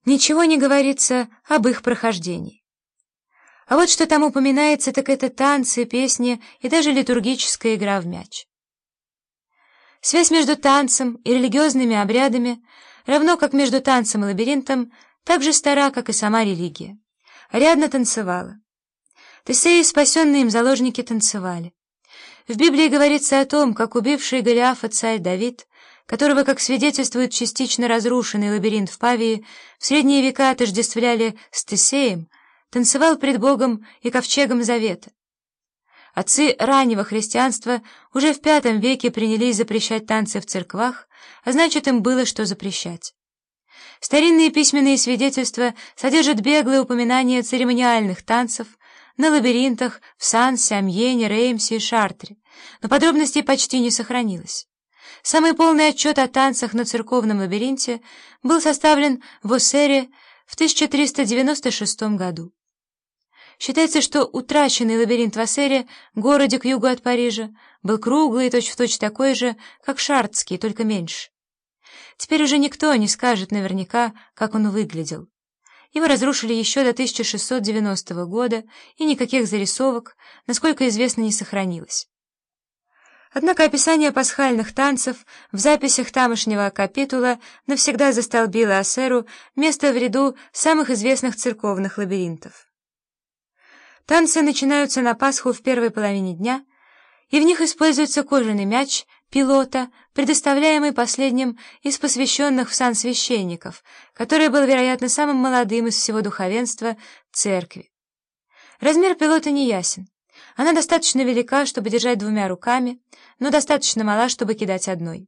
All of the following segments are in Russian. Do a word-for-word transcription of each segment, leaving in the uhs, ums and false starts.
Ничего не говорится об их прохождении. А вот что там упоминается, так это танцы, песни и даже литургическая игра в мяч. Связь между танцем и религиозными обрядами, равно как между танцем и лабиринтом, так же стара, как и сама религия. Ариадна танцевала. Тесеи, спасенные им заложники, танцевали. В Библии говорится о том, как убивший Голиафа царь Давид, которого, как свидетельствует частично разрушенный лабиринт в Павии, в средние века отождествляли с Тесеем, танцевал пред Богом и ковчегом Завета. Отцы раннего христианства уже в пятом веке принялись запрещать танцы в церквах, а значит, им было что запрещать. Старинные письменные свидетельства содержат беглые упоминания церемониальных танцев на лабиринтах в Сансе, Амьене, Реймсе и Шартре, но подробностей почти не сохранилось. Самый полный отчет о танцах на церковном лабиринте был составлен в Оссере в тысяча триста девяносто шестом году. Считается, что утраченный лабиринт в Оссере, городе к югу от Парижа, был круглый и точь-в-точь такой же, как Шартский, только меньше. Теперь уже никто не скажет наверняка, как он выглядел. Его разрушили еще до тысяча шестьсот девяностого года, и никаких зарисовок, насколько известно, не сохранилось. Однако описание пасхальных танцев в записях тамошнего капитула навсегда застолбило Оссеру место в ряду самых известных церковных лабиринтов. Танцы начинаются на Пасху в первой половине дня, и в них используется кожаный мяч, пилота, предоставляемый последним из посвященных в сан священников, который был, вероятно, самым молодым из всего духовенства церкви. Размер пилота не ясен. Она достаточно велика, чтобы держать двумя руками, но достаточно мала, чтобы кидать одной.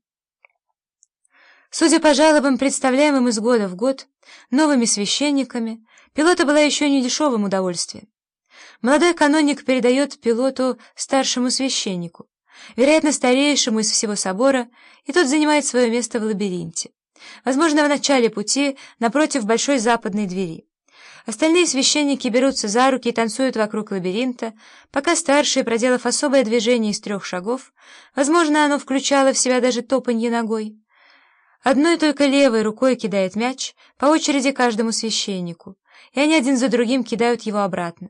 Судя по жалобам, представляемым из года в год новыми священниками, пилота была еще не дешевым удовольствием. Молодой каноник передает пилоту старшему священнику, вероятно, старейшему из всего собора, и тот занимает свое место в лабиринте, возможно, в начале пути напротив большой западной двери. Остальные священники берутся за руки и танцуют вокруг лабиринта, пока старший, проделав особое движение из трех шагов, возможно, оно включало в себя даже топанье ногой, одной только левой рукой кидает мяч по очереди каждому священнику, и они один за другим кидают его обратно.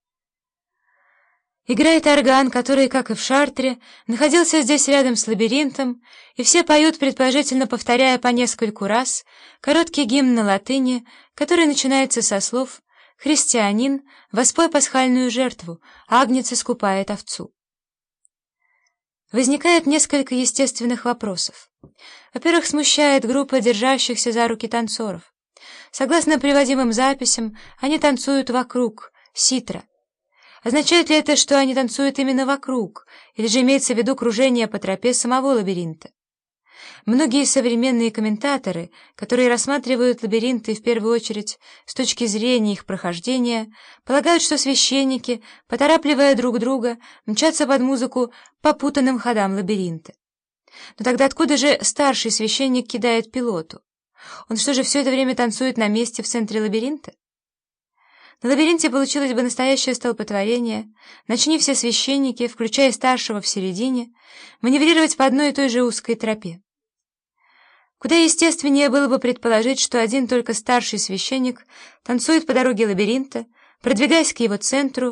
Играет орган, который, как и в Шартре, находился здесь рядом с лабиринтом, и все поют, предположительно повторяя по нескольку раз, короткий гимн на латыни, который начинается со слов «Христианин, воспой пасхальную жертву, агнец искупает овцу». Возникает несколько естественных вопросов. Во-первых, смущает группа держащихся за руки танцоров. Согласно приводимым записям, они танцуют вокруг, ситра. Означает ли это, что они танцуют именно вокруг, или же имеется в виду кружение по тропе самого лабиринта? Многие современные комментаторы, которые рассматривают лабиринты в первую очередь с точки зрения их прохождения, полагают, что священники, поторапливая друг друга, мчатся под музыку по путанным ходам лабиринта. Но тогда откуда же старший священник кидает пилоту? Он что же все это время танцует на месте в центре лабиринта? На лабиринте получилось бы настоящее столпотворение, начни все священники, включая старшего в середине, маневрировать по одной и той же узкой тропе. Куда естественнее было бы предположить, что один только старший священник танцует по дороге лабиринта, продвигаясь к его центру,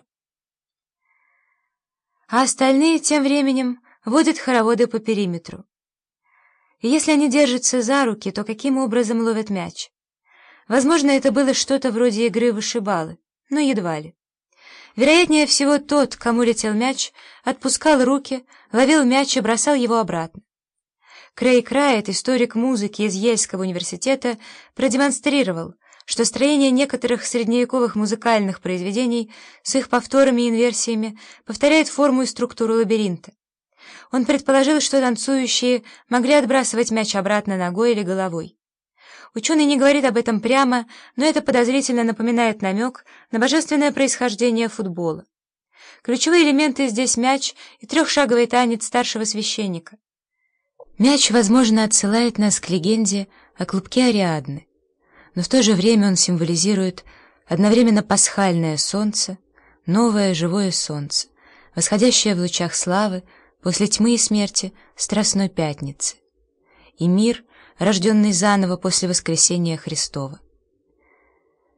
а остальные тем временем водят хороводы по периметру. И если они держатся за руки, то каким образом ловят мяч? Возможно, это было что-то вроде игры в вышибалы, но едва ли. Вероятнее всего, тот, кому летел мяч, отпускал руки, ловил мяч и бросал его обратно. Крейг Райт, историк музыки из Йельского университета, продемонстрировал, что строение некоторых средневековых музыкальных произведений с их повторами и инверсиями повторяет форму и структуру лабиринта. Он предположил, что танцующие могли отбрасывать мяч обратно ногой или головой. Ученый не говорит об этом прямо, но это подозрительно напоминает намек на божественное происхождение футбола. Ключевые элементы здесь мяч и трехшаговый танец старшего священника. Мяч, возможно, отсылает нас к легенде о клубке Ариадны, но в то же время он символизирует одновременно пасхальное солнце, новое живое солнце, восходящее в лучах славы после тьмы и смерти Страстной Пятницы, и мир, рожденный заново после воскресения Христова.